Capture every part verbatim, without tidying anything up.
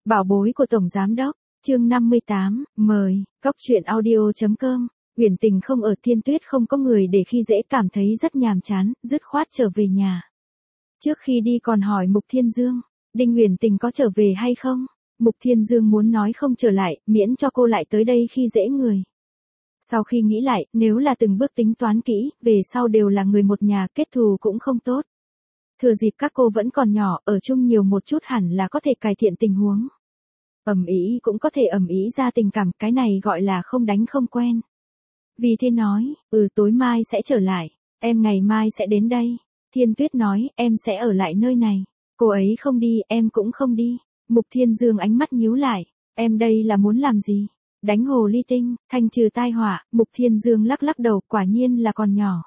Bảo bối của Tổng Giám Đốc, chương năm mươi tám, mời, cóc truyện audio chấm com. Uyển Tình không ở Thiên Tuyết không có người để khi dễ cảm thấy rất nhàm chán, dứt khoát trở về nhà. Trước khi đi còn hỏi Mục Thiên Dương, Đinh Uyển Tình có trở về hay không? Mục Thiên Dương muốn nói không trở lại, miễn cho cô lại tới đây khi dễ người. Sau khi nghĩ lại, nếu là từng bước tính toán kỹ, về sau đều là người một nhà, kết thù cũng không tốt. Thừa dịp các cô vẫn còn nhỏ, ở chung nhiều một chút hẳn là có thể cải thiện tình huống. Ầm ĩ cũng có thể ầm ĩ ra tình cảm, cái này gọi là không đánh không quen. Vì thế nói, ừ tối mai sẽ trở lại, em ngày mai sẽ đến đây. Thiên Tuyết nói, em sẽ ở lại nơi này. Cô ấy không đi, em cũng không đi. Mục Thiên Dương ánh mắt nhíu lại, em đây là muốn làm gì? Đánh hồ ly tinh, thanh trừ tai họa. Mục Thiên Dương lắc lắc đầu, quả nhiên là còn nhỏ.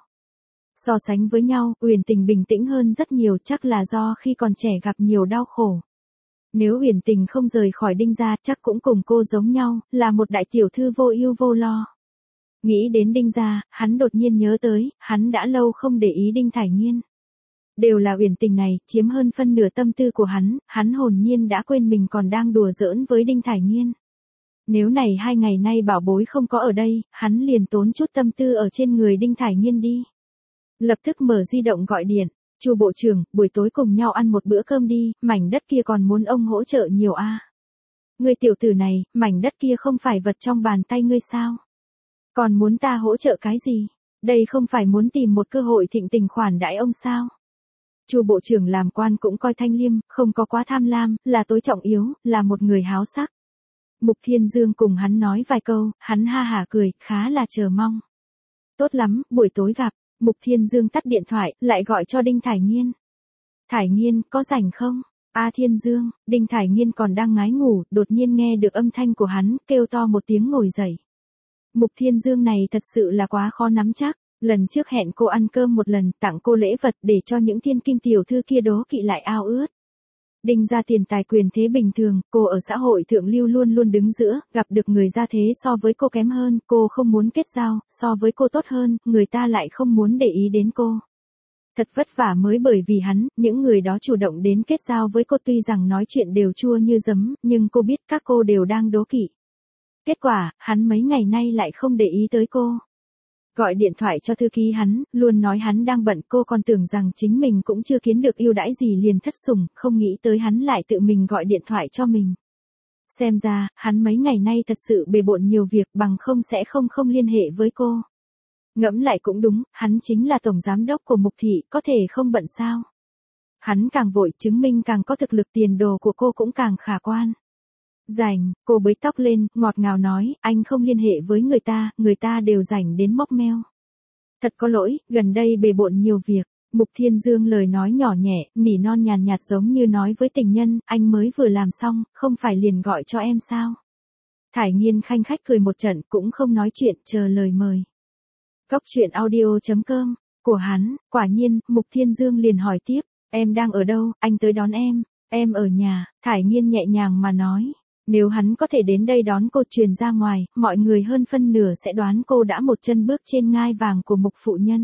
So sánh với nhau, Uyển Tình bình tĩnh hơn rất nhiều, chắc là do khi còn trẻ gặp nhiều đau khổ. Nếu Uyển Tình không rời khỏi Đinh gia, chắc cũng cùng cô giống nhau, là một đại tiểu thư vô ưu vô lo. Nghĩ đến Đinh gia, hắn đột nhiên nhớ tới, hắn đã lâu không để ý Đinh Thải Nghiên. Đều là Uyển Tình này, chiếm hơn phân nửa tâm tư của hắn, hắn hồn nhiên đã quên mình còn đang đùa giỡn với Đinh Thải Nghiên. Nếu này hai ngày nay bảo bối không có ở đây, hắn liền tốn chút tâm tư ở trên người Đinh Thải Nghiên đi. Lập tức mở di động gọi điện, Chu bộ trưởng, buổi tối cùng nhau ăn một bữa cơm đi, mảnh đất kia còn muốn ông hỗ trợ nhiều a. À. Ngươi tiểu tử này, mảnh đất kia không phải vật trong bàn tay ngươi sao? Còn muốn ta hỗ trợ cái gì? Đây không phải muốn tìm một cơ hội thịnh tình khoản đãi ông sao? Chu bộ trưởng làm quan cũng coi thanh liêm, không có quá tham lam, là tối trọng yếu, là một người háo sắc. Mục Thiên Dương cùng hắn nói vài câu, hắn ha hả cười, khá là chờ mong. Tốt lắm, buổi tối gặp. Mục Thiên Dương tắt điện thoại, lại gọi cho Đinh Thải Nghiên. Thải Nghiên, có rảnh không? A Thiên Dương, Đinh Thải Nghiên còn đang ngái ngủ, đột nhiên nghe được âm thanh của hắn, kêu to một tiếng ngồi dậy. Mục Thiên Dương này thật sự là quá khó nắm chắc, lần trước hẹn cô ăn cơm một lần, tặng cô lễ vật để cho những thiên kim tiểu thư kia đố kỵ lại ao ước. Đinh gia tiền tài quyền thế bình thường, cô ở xã hội thượng lưu luôn luôn đứng giữa, gặp được người gia thế so với cô kém hơn, cô không muốn kết giao, so với cô tốt hơn, người ta lại không muốn để ý đến cô. Thật vất vả mới bởi vì hắn, những người đó chủ động đến kết giao với cô tuy rằng nói chuyện đều chua như giấm, nhưng cô biết các cô đều đang đố kỵ. Kết quả, hắn mấy ngày nay lại không để ý tới cô. Gọi điện thoại cho thư ký hắn, luôn nói hắn đang bận, cô còn tưởng rằng chính mình cũng chưa kiến được ưu đãi gì liền thất sủng, không nghĩ tới hắn lại tự mình gọi điện thoại cho mình. Xem ra, hắn mấy ngày nay thật sự bề bộn nhiều việc, bằng không sẽ không không liên hệ với cô. Ngẫm lại cũng đúng, hắn chính là tổng giám đốc của Mục thị, có thể không bận sao. Hắn càng vội, chứng minh càng có thực lực, tiền đồ của cô cũng càng khả quan. Rảnh, cô bới tóc lên, ngọt ngào nói, anh không liên hệ với người ta, người ta đều rảnh đến móc meo. Thật có lỗi, gần đây bề bộn nhiều việc. Mục Thiên Dương lời nói nhỏ nhẹ, nỉ non nhàn nhạt giống như nói với tình nhân, anh mới vừa làm xong, không phải liền gọi cho em sao? Thải Nghiên khanh khách cười một trận, cũng không nói chuyện, chờ lời mời. Cóc truyện audio chấm com, của hắn, quả nhiên, Mục Thiên Dương liền hỏi tiếp, em đang ở đâu, anh tới đón em, em ở nhà. Thải Nghiên nhẹ nhàng mà nói. Nếu hắn có thể đến đây đón cô truyền ra ngoài, mọi người hơn phân nửa sẽ đoán cô đã một chân bước trên ngai vàng của Mục phụ nhân.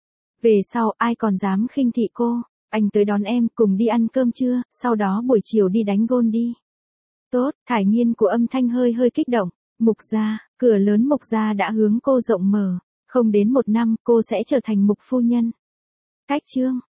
Về sau ai còn dám khinh thị cô, anh tới đón em, cùng đi ăn cơm trưa, sau đó buổi chiều đi đánh gôn đi. Tốt, Thải Nghiên của âm thanh hơi hơi kích động. Mục gia, cửa lớn Mục gia đã hướng cô rộng mở, không đến một năm cô sẽ trở thành Mục phu nhân. Cách chương